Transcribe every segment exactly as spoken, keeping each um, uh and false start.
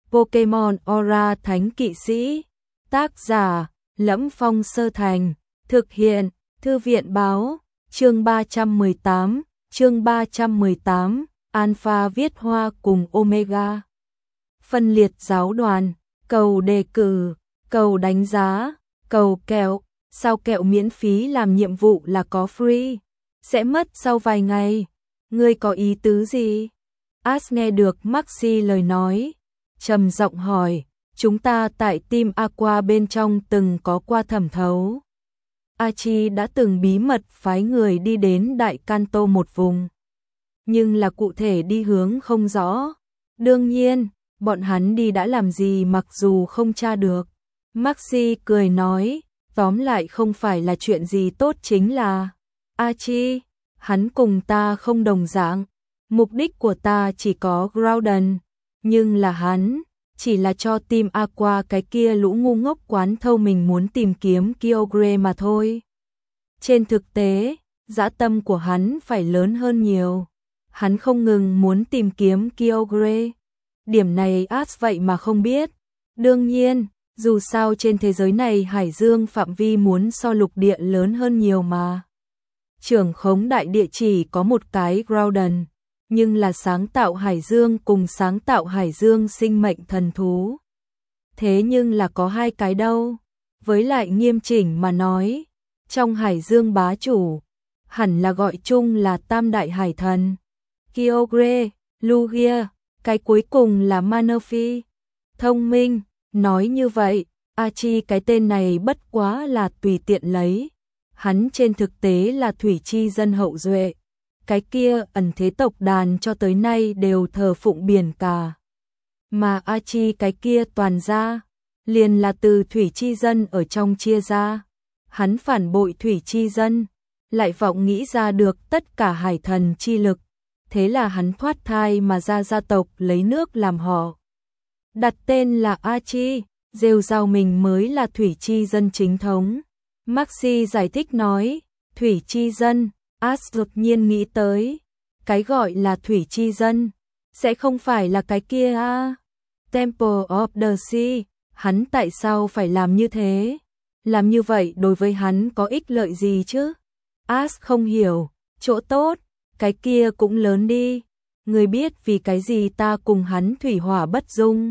Pokemon Aura Thánh Kỵ Sĩ. Tác giả Lẫm Phong Sơ Thành. Thực hiện Thư viện Báo. Chương ba trăm mười tám. Chương ba trăm mười tám. Alpha viết hoa cùng Omega. Phân liệt giáo đoàn. Cầu đề cử. Cầu đánh giá. Cầu kẹo. Sao kẹo miễn phí làm nhiệm vụ là có free. Sẽ mất sau vài ngày. Ngươi có ý tứ gì? Ash nghe được Maxi lời nói, trầm giọng hỏi. Chúng ta tại team Aqua bên trong từng có qua thẩm thấu. Archie đã từng bí mật phái người đi đến Đại Kanto một vùng, nhưng là cụ thể đi hướng không rõ. Đương nhiên, bọn hắn đi đã làm gì mặc dù không tra được. Maxi cười nói, tóm lại không phải là chuyện gì tốt, chính là Archie, hắn cùng ta không đồng dạng. Mục đích của ta chỉ có Groudon, nhưng là hắn chỉ là cho team Aqua cái kia lũ ngu ngốc quán thâu mình muốn tìm kiếm Kyogre mà thôi. Trên thực tế, dã tâm của hắn phải lớn hơn nhiều. Hắn không ngừng muốn tìm kiếm Kyogre. Điểm này Ash vậy mà không biết. Đương nhiên, dù sao trên thế giới này hải dương phạm vi muốn so lục địa lớn hơn nhiều mà. Trưởng khống đại địa chỉ có một cái Groudon, nhưng là sáng tạo hải dương cùng sáng tạo hải dương sinh mệnh thần thú. Thế nhưng là có hai cái đâu. Với lại nghiêm chỉnh mà nói, trong hải dương bá chủ, hẳn là gọi chung là tam đại hải thần. Kyogre, Lugia, cái cuối cùng là Manaphy. Thông minh, nói như vậy, Archie cái tên này bất quá là tùy tiện lấy. Hắn trên thực tế là thủy chi dân hậu duệ. Cái kia ẩn thế tộc đàn cho tới nay đều thờ phụng biển cả. Mà Archie cái kia toàn ra, liền là từ thủy chi dân ở trong chia ra. Hắn phản bội thủy chi dân, lại vọng nghĩ ra được tất cả hải thần chi lực. Thế là hắn thoát thai mà ra gia tộc lấy nước làm họ. Đặt tên là Archie, rêu rao mình mới là thủy chi dân chính thống. Maxi giải thích nói, thủy chi dân. Ash đột nhiên nghĩ tới, cái gọi là thủy chi dân, sẽ không phải là cái kia à? Temple of the Sea, hắn tại sao phải làm như thế? Làm như vậy đối với hắn có ích lợi gì chứ? Ash không hiểu, chỗ tốt, cái kia cũng lớn đi. Người biết vì cái gì ta cùng hắn thủy hỏa bất dung.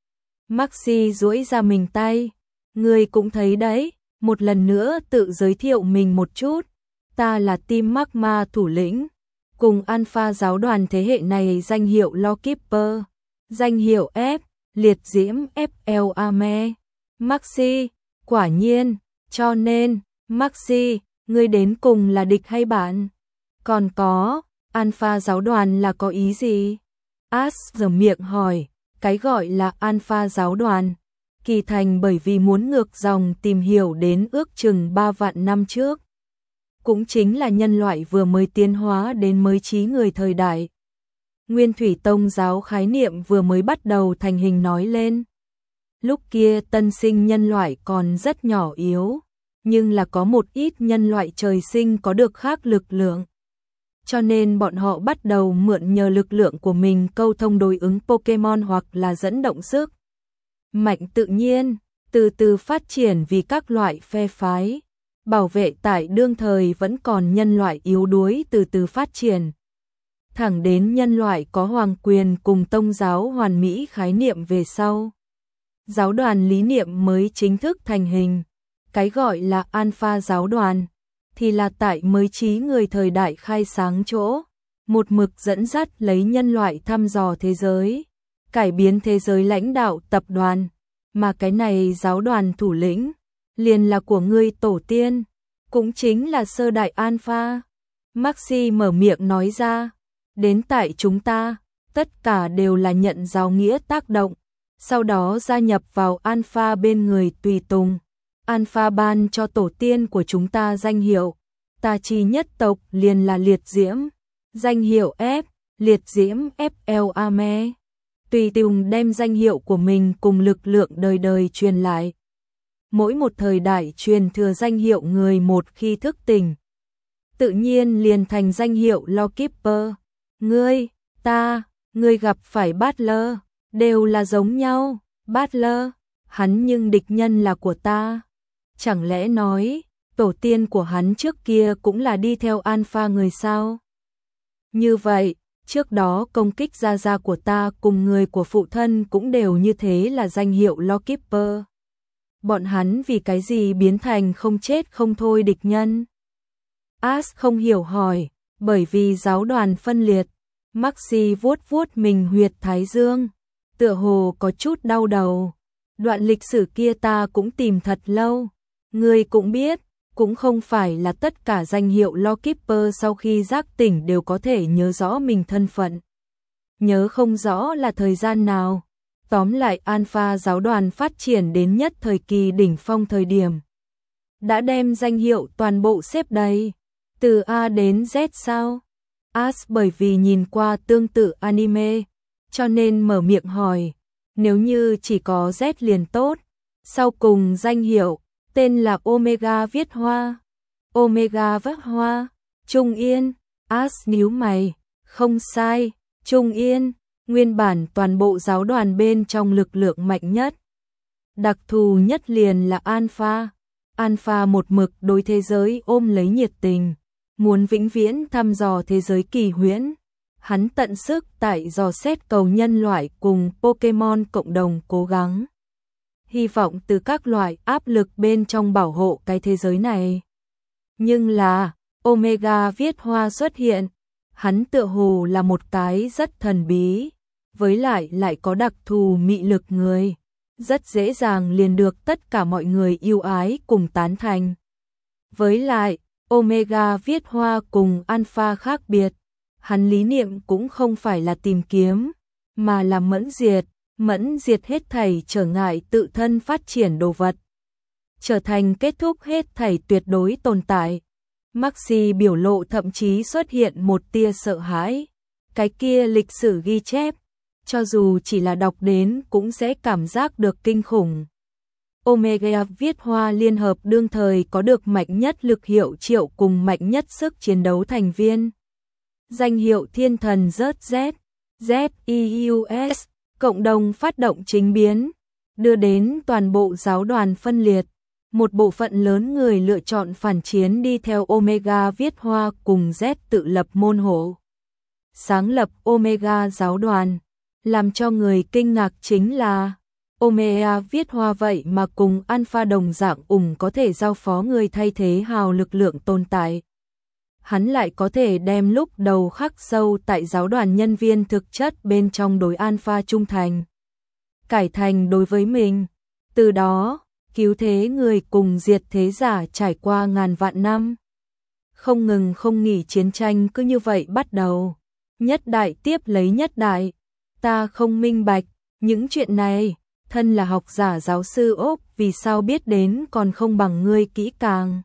Maxi duỗi ra mình tay, người cũng thấy đấy, một lần nữa tự giới thiệu mình một chút. Ta là team Magma thủ lĩnh, cùng Alpha giáo đoàn thế hệ này danh hiệu Lawkeeper, danh hiệu F, liệt diễm ép lờ Ame. Maxi, quả nhiên, cho nên, Maxi, ngươi đến cùng là địch hay bạn? Còn có, Alpha giáo đoàn là có ý gì? Ash giở miệng hỏi, cái gọi là Alpha giáo đoàn, kỳ thành bởi vì muốn ngược dòng tìm hiểu đến ước chừng ba vạn năm trước. Cũng chính là nhân loại vừa mới tiến hóa đến mới trí người thời đại. Nguyên thủy tông giáo khái niệm vừa mới bắt đầu thành hình nói lên. Lúc kia tân sinh nhân loại còn rất nhỏ yếu, nhưng là có một ít nhân loại trời sinh có được khác lực lượng. Cho nên bọn họ bắt đầu mượn nhờ lực lượng của mình câu thông đối ứng Pokemon hoặc là dẫn động sức mạnh tự nhiên, từ từ phát triển vì các loại phe phái. Bảo vệ tại đương thời vẫn còn nhân loại yếu đuối từ từ phát triển. Thẳng đến nhân loại có hoàng quyền cùng tông giáo hoàn mỹ khái niệm về sau. Giáo đoàn lý niệm mới chính thức thành hình. Cái gọi là Alpha giáo đoàn, thì là tại mới trí người thời đại khai sáng chỗ. Một mực dẫn dắt lấy nhân loại thăm dò thế giới, cải biến thế giới lãnh đạo tập đoàn. Mà cái này giáo đoàn thủ lĩnh liền là của ngươi tổ tiên, cũng chính là sơ đại Alpha. Maxi mở miệng nói ra, đến tại chúng ta, tất cả đều là nhận giáo nghĩa tác động, sau đó gia nhập vào Alpha bên người tùy tùng. Alpha ban cho tổ tiên của chúng ta danh hiệu, ta chi nhất tộc liền là liệt diễm, danh hiệu F, liệt diễm ép lờ Ame. Tùy tùng đem danh hiệu của mình cùng lực lượng đời đời truyền lại. Mỗi một thời đại truyền thừa danh hiệu người một khi thức tỉnh, tự nhiên liền thành danh hiệu Lawkeeper. Ngươi, ta, ngươi gặp phải Butler, đều là giống nhau, Butler, hắn nhưng địch nhân là của ta. Chẳng lẽ nói, tổ tiên của hắn trước kia cũng là đi theo Alpha người sao? Như vậy, trước đó công kích gia gia của ta cùng người của phụ thân cũng đều như thế là danh hiệu Lawkeeper. Bọn hắn vì cái gì biến thành không chết không thôi địch nhân? Ash không hiểu hỏi, bởi vì giáo đoàn phân liệt. Maxi vuốt vuốt mình huyệt thái dương, tựa hồ có chút đau đầu. Đoạn lịch sử kia ta cũng tìm thật lâu. Ngươi cũng biết, cũng không phải là tất cả danh hiệu Lawkeeper sau khi giác tỉnh đều có thể nhớ rõ mình thân phận. Nhớ không rõ là thời gian nào. Tóm lại Alpha giáo đoàn phát triển đến nhất thời kỳ đỉnh phong thời điểm. Đã đem danh hiệu toàn bộ xếp đầy. Từ A đến Z sao? Ash bởi vì nhìn qua tương tự anime, cho nên mở miệng hỏi. Nếu như chỉ có Z liền tốt. Sau cùng danh hiệu, tên là Omega viết hoa. Omega viết hoa. Trung Yên. Ash nhíu mày. Không sai. Trung Yên. Nguyên bản toàn bộ giáo đoàn bên trong lực lượng mạnh nhất. Đặc thù nhất liền là Alpha. Alpha một mực đối thế giới ôm lấy nhiệt tình, muốn vĩnh viễn thăm dò thế giới kỳ huyễn. Hắn tận sức tại dò xét cầu nhân loại cùng Pokemon cộng đồng cố gắng. Hy vọng từ các loại áp lực bên trong bảo hộ cái thế giới này. Nhưng là, Omega viết hoa xuất hiện. Hắn tựa hồ là một cái rất thần bí, với lại lại có đặc thù mị lực người. Rất dễ dàng liền được tất cả mọi người yêu ái cùng tán thành. Với lại, Omega viết hoa cùng Alpha khác biệt. Hắn lý niệm cũng không phải là tìm kiếm, mà là mẫn diệt, mẫn diệt hết thảy trở ngại tự thân phát triển đồ vật. Trở thành kết thúc hết thảy tuyệt đối tồn tại. Maxi biểu lộ thậm chí xuất hiện một tia sợ hãi. Cái kia lịch sử ghi chép, cho dù chỉ là đọc đến cũng sẽ cảm giác được kinh khủng. Omega viết hoa liên hợp đương thời có được mạnh nhất lực hiệu triệu cùng mạnh nhất sức chiến đấu thành viên. Danh hiệu thiên thần rớt Z, Z E U S, cộng đồng phát động chính biến, đưa đến toàn bộ giáo đoàn phân liệt. Một bộ phận lớn người lựa chọn phản chiến đi theo Omega viết hoa cùng Z tự lập môn hộ. Sáng lập Omega giáo đoàn. Làm cho người kinh ngạc chính là Omega viết hoa vậy mà cùng Alpha đồng dạng ủng có thể giao phó người thay thế hào lực lượng tồn tại. Hắn lại có thể đem lúc đầu khắc sâu tại giáo đoàn nhân viên thực chất bên trong đối Alpha trung thành. Cải thành đối với mình. Từ đó, cứu thế người cùng diệt thế giả trải qua ngàn vạn năm. Không ngừng không nghỉ chiến tranh cứ như vậy bắt đầu. Nhất đại tiếp lấy nhất đại. Ta không minh bạch, những chuyện này, thân là học giả giáo sư ốp vì sao biết đến còn không bằng ngươi kỹ càng.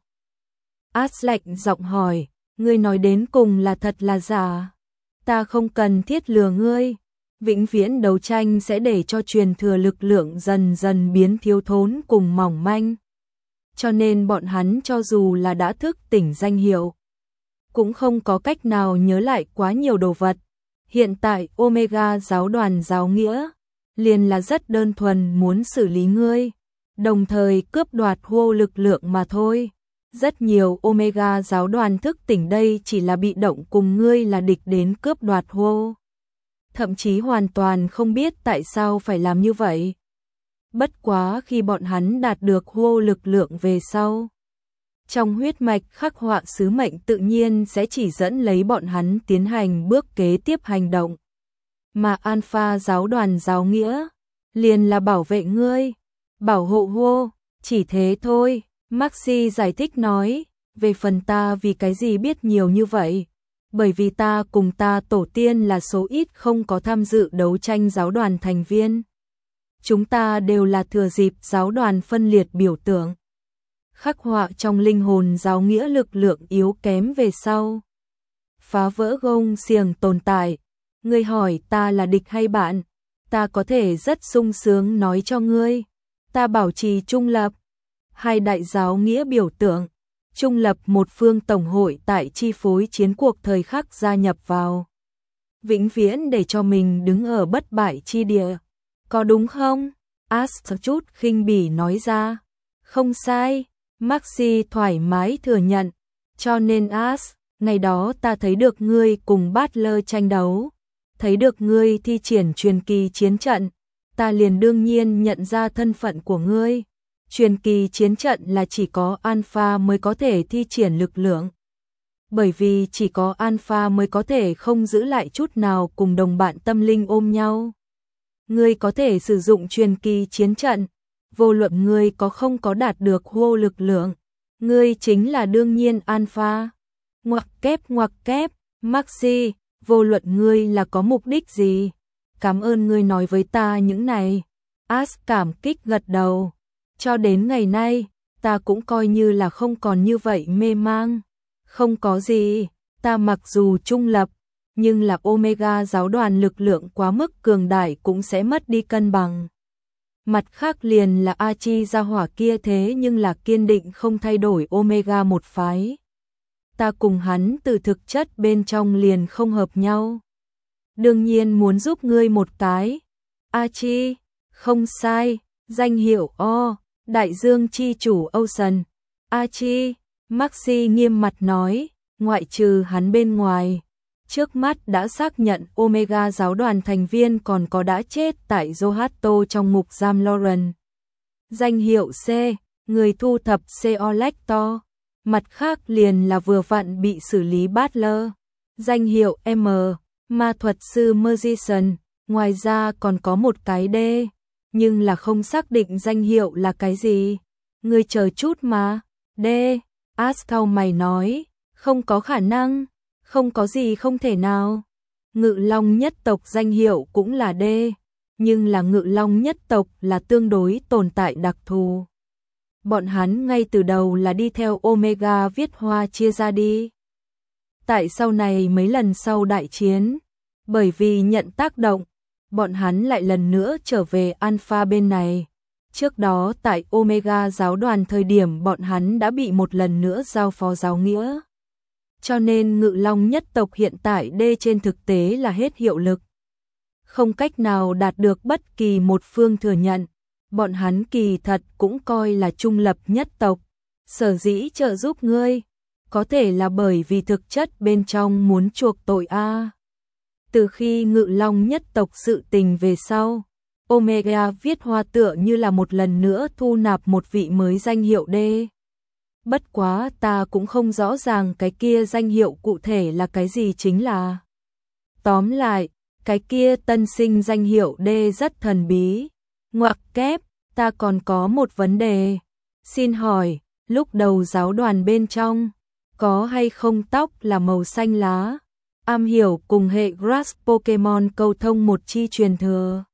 Ash lạnh giọng hỏi, ngươi nói đến cùng là thật là giả. Ta không cần thiết lừa ngươi, vĩnh viễn đấu tranh sẽ để cho truyền thừa lực lượng dần dần biến thiếu thốn cùng mỏng manh. Cho nên bọn hắn cho dù là đã thức tỉnh danh hiệu, cũng không có cách nào nhớ lại quá nhiều đồ vật. Hiện tại Omega giáo đoàn giáo nghĩa liền là rất đơn thuần muốn xử lý ngươi, đồng thời cướp đoạt hô lực lượng mà thôi. Rất nhiều Omega giáo đoàn thức tỉnh đây chỉ là bị động cùng ngươi là địch đến cướp đoạt hô. Thậm chí hoàn toàn không biết tại sao phải làm như vậy. Bất quá khi bọn hắn đạt được hô lực lượng về sau, trong huyết mạch khắc họa sứ mệnh tự nhiên sẽ chỉ dẫn lấy bọn hắn tiến hành bước kế tiếp hành động. Mà Alpha giáo đoàn giáo nghĩa, liền là bảo vệ ngươi, bảo hộ hô, chỉ thế thôi. Maxi giải thích nói, về phần ta vì cái gì biết nhiều như vậy, bởi vì ta cùng ta tổ tiên là số ít không có tham dự đấu tranh giáo đoàn thành viên. Chúng ta đều là thừa dịp giáo đoàn phân liệt biểu tượng. Khắc họa trong linh hồn giáo nghĩa lực lượng yếu kém về sau. Phá vỡ gông xiềng tồn tại. Ngươi hỏi ta là địch hay bạn? Ta có thể rất sung sướng nói cho ngươi. Ta bảo trì trung lập. Hai đại giáo nghĩa biểu tượng. Trung lập một phương tổng hội tại chi phối chiến cuộc thời khắc gia nhập vào. Vĩnh viễn để cho mình đứng ở bất bại chi địa. có đúng không? Ash chút khinh bỉ nói ra. Không sai, Maxi thoải mái thừa nhận. Cho nên Ash, ngày đó ta thấy được ngươi cùng Butler tranh đấu, thấy được ngươi thi triển truyền kỳ chiến trận, ta liền đương nhiên nhận ra thân phận của ngươi. Truyền kỳ chiến trận là chỉ có Alpha mới có thể thi triển lực lượng. Bởi vì chỉ có Alpha mới có thể không giữ lại chút nào cùng đồng bạn tâm linh ôm nhau. Ngươi có thể sử dụng truyền kỳ chiến trận, vô luận ngươi có không có đạt được hô lực lượng, ngươi chính là đương nhiên Alpha. Ngoặc kép ngoặc kép, Maxi, vô luận ngươi là có mục đích gì? Cảm ơn ngươi nói với ta những này. Ash cảm kích gật đầu. Cho đến ngày nay, ta cũng coi như là không còn như vậy mê mang. Không có gì, ta mặc dù trung lập, nhưng là Omega giáo đoàn lực lượng quá mức cường đại cũng sẽ mất đi cân bằng. Mặt khác liền là Archie gia hỏa kia thế nhưng là kiên định không thay đổi Omega một phái. Ta cùng hắn từ thực chất bên trong liền không hợp nhau. Đương nhiên muốn giúp ngươi một cái. Archie, không sai, danh hiệu O, Đại Dương chi chủ Ocean. Archie, Maxi nghiêm mặt nói, ngoại trừ hắn bên ngoài. Trước mắt đã xác nhận Omega giáo đoàn thành viên còn có đã chết tại Zohato trong ngục giam Lauren. Danh hiệu C, người thu thập Seolector. Mặt khác liền là vừa vặn bị xử lý Butler. Danh hiệu M, ma thuật sư Magician. Ngoài ra còn có một cái D, nhưng là không xác định danh hiệu là cái gì. Người chờ chút mà. D, Ash cau mày nói, không có khả năng. Không có gì không thể nào. Ngự Long nhất tộc danh hiệu cũng là D, nhưng là Ngự Long nhất tộc là tương đối tồn tại đặc thù. Bọn hắn ngay từ đầu là đi theo Omega viết hoa chia ra đi. Tại sau này mấy lần sau đại chiến, bởi vì nhận tác động, bọn hắn lại lần nữa trở về Alpha bên này. Trước đó tại Omega giáo đoàn thời điểm bọn hắn đã bị một lần nữa giao phó giáo nghĩa. Cho nên Ngự Long nhất tộc hiện tại D trên thực tế là hết hiệu lực. Không cách nào đạt được bất kỳ một phương thừa nhận. Bọn hắn kỳ thật cũng coi là trung lập nhất tộc. Sở dĩ trợ giúp ngươi, có thể là bởi vì thực chất bên trong muốn chuộc tội a. Từ khi Ngự Long nhất tộc sự tình về sau, Omega viết hoa tựa như là một lần nữa thu nạp một vị mới danh hiệu D. Bất quá ta cũng không rõ ràng cái kia danh hiệu cụ thể là cái gì chính là. Tóm lại, cái kia tân sinh danh hiệu D rất thần bí. Ngoặc kép, ta còn có một vấn đề. Xin hỏi, lúc đầu giáo đoàn bên trong, có hay không tóc là màu xanh lá? Am hiểu cùng hệ Grass Pokemon cầu thông một chi truyền thừa.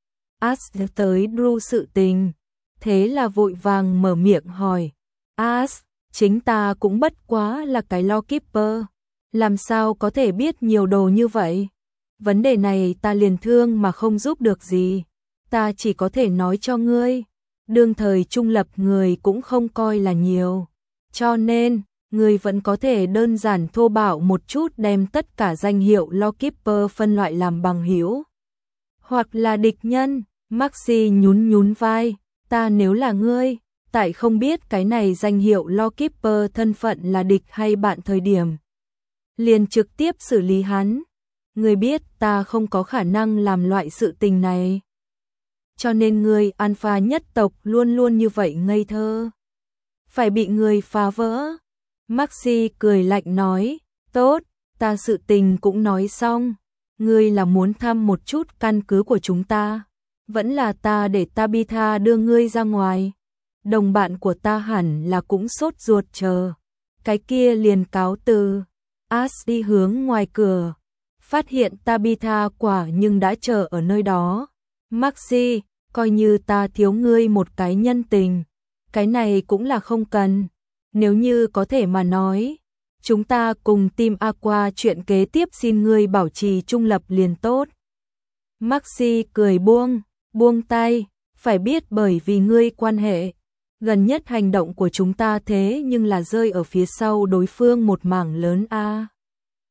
Ash tới Drew sự tình, thế là vội vàng mở miệng hỏi. Ash, chính ta cũng bất quá là cái Lawkeeper, làm sao có thể biết nhiều đồ như vậy? Vấn đề này ta liền thương mà không giúp được gì, ta chỉ có thể nói cho ngươi, đương thời trung lập người cũng không coi là nhiều, cho nên, ngươi vẫn có thể đơn giản thô bạo một chút đem tất cả danh hiệu Lawkeeper phân loại làm bằng hữu, hoặc là địch nhân. Maxi nhún nhún vai, ta nếu là ngươi, tại không biết cái này danh hiệu Lawkeeper thân phận là địch hay bạn thời điểm, liền trực tiếp xử lý hắn. Ngươi biết ta không có khả năng làm loại sự tình này. Cho nên ngươi Alpha nhất tộc luôn luôn như vậy ngây thơ. Phải bị ngươi phá vỡ. Maxi cười lạnh nói, tốt, ta sự tình cũng nói xong. Ngươi là muốn thăm một chút căn cứ của chúng ta, vẫn là ta để Tabitha đưa ngươi ra ngoài. Đồng bạn của ta hẳn là cũng sốt ruột chờ. Cái kia liền cáo từ. Ash đi hướng ngoài cửa, phát hiện Tabitha quả nhưng đã chờ ở nơi đó. Maxi, coi như ta thiếu ngươi một cái nhân tình, cái này cũng là không cần. Nếu như có thể mà nói, chúng ta cùng team Aqua chuyện kế tiếp xin ngươi bảo trì trung lập liền tốt. Maxi cười buông, buông tay, phải biết bởi vì ngươi quan hệ, gần nhất hành động của chúng ta thế nhưng là rơi ở phía sau đối phương một mảng lớn a. À.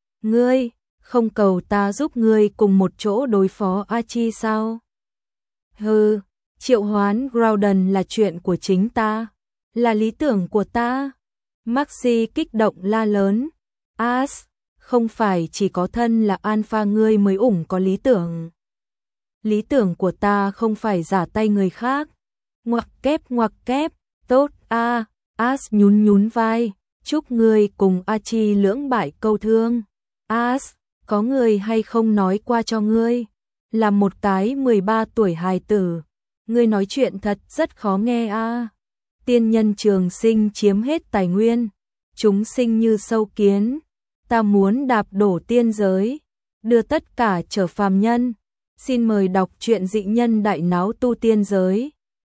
Ngươi, không cầu ta giúp ngươi cùng một chỗ đối phó Archie sao? Hừ, triệu hoán Groudon là chuyện của chính ta, là lý tưởng của ta. Maxi kích động la lớn. As, không phải chỉ có thân là alpha ngươi mới ủng có lý tưởng. Lý tưởng của ta không phải giả tay người khác. Ngoặc kép ngoặc kép, tốt a. As nhún nhún vai, chúc ngươi cùng Achi lưỡng bại câu thương. As, có người hay không nói qua cho ngươi, là một cái mười ba tuổi hài tử, ngươi nói chuyện thật rất khó nghe a. Tiên nhân trường sinh chiếm hết tài nguyên, chúng sinh như sâu kiến, ta muốn đạp đổ tiên giới, đưa tất cả trở phàm nhân. Xin mời đọc truyện Dị Nhân Đại Náo Tu Tiên Giới.